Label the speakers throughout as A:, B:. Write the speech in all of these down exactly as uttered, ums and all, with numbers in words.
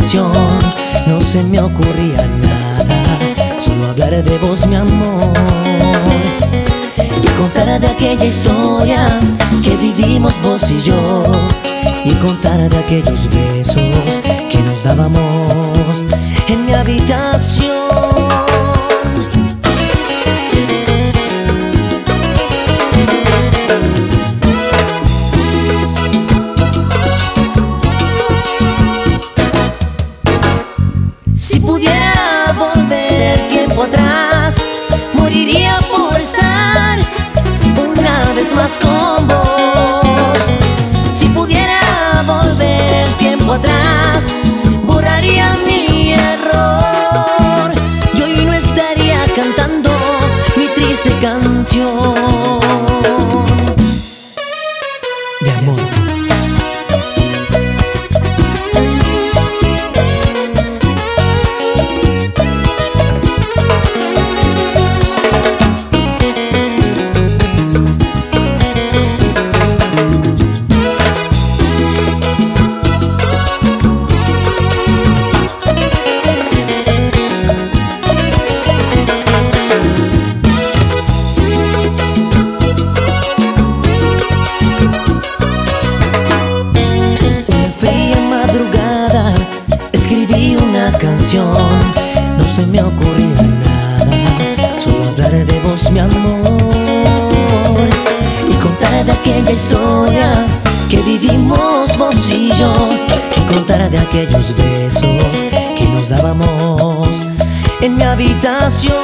A: canción no se me ocurría nada, solo hablar de vos, mi amor, y contar de aquella historia que vivimos vos y yo, y contar de aquellos besos que nos dábamos en mi habitación. Si pudiera volver el tiempo atrás, moriría por estar una vez más con vos. Si pudiera volver el tiempo atrás, borraría mi error y hoy no estaría cantando mi triste canción de amor. Escribí una canción, no se me ocurría nada, solo hablar de vos, mi amor, y contar de aquella historia que vivimos vos y yo, y contar de aquellos besos que nos dábamos en mi habitación.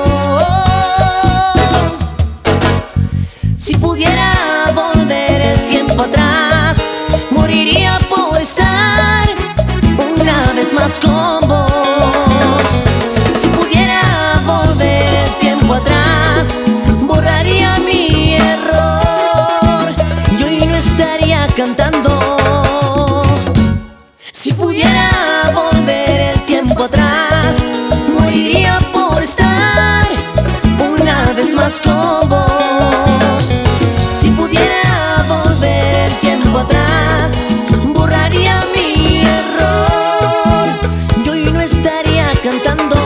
A: Si pudiera volver el tiempo atrás, moriría por estar una vez más con vos. Si pudiera volver el tiempo atrás, borraría mi error y hoy no estaría cantando. Si pudiera volver el tiempo atrás, moriría por estar una vez más con vos. Si pudiera volver el tiempo atrás, borraría mi error y hoy no estaría cantando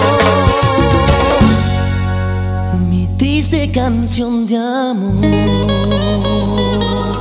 A: mi triste canción de amor.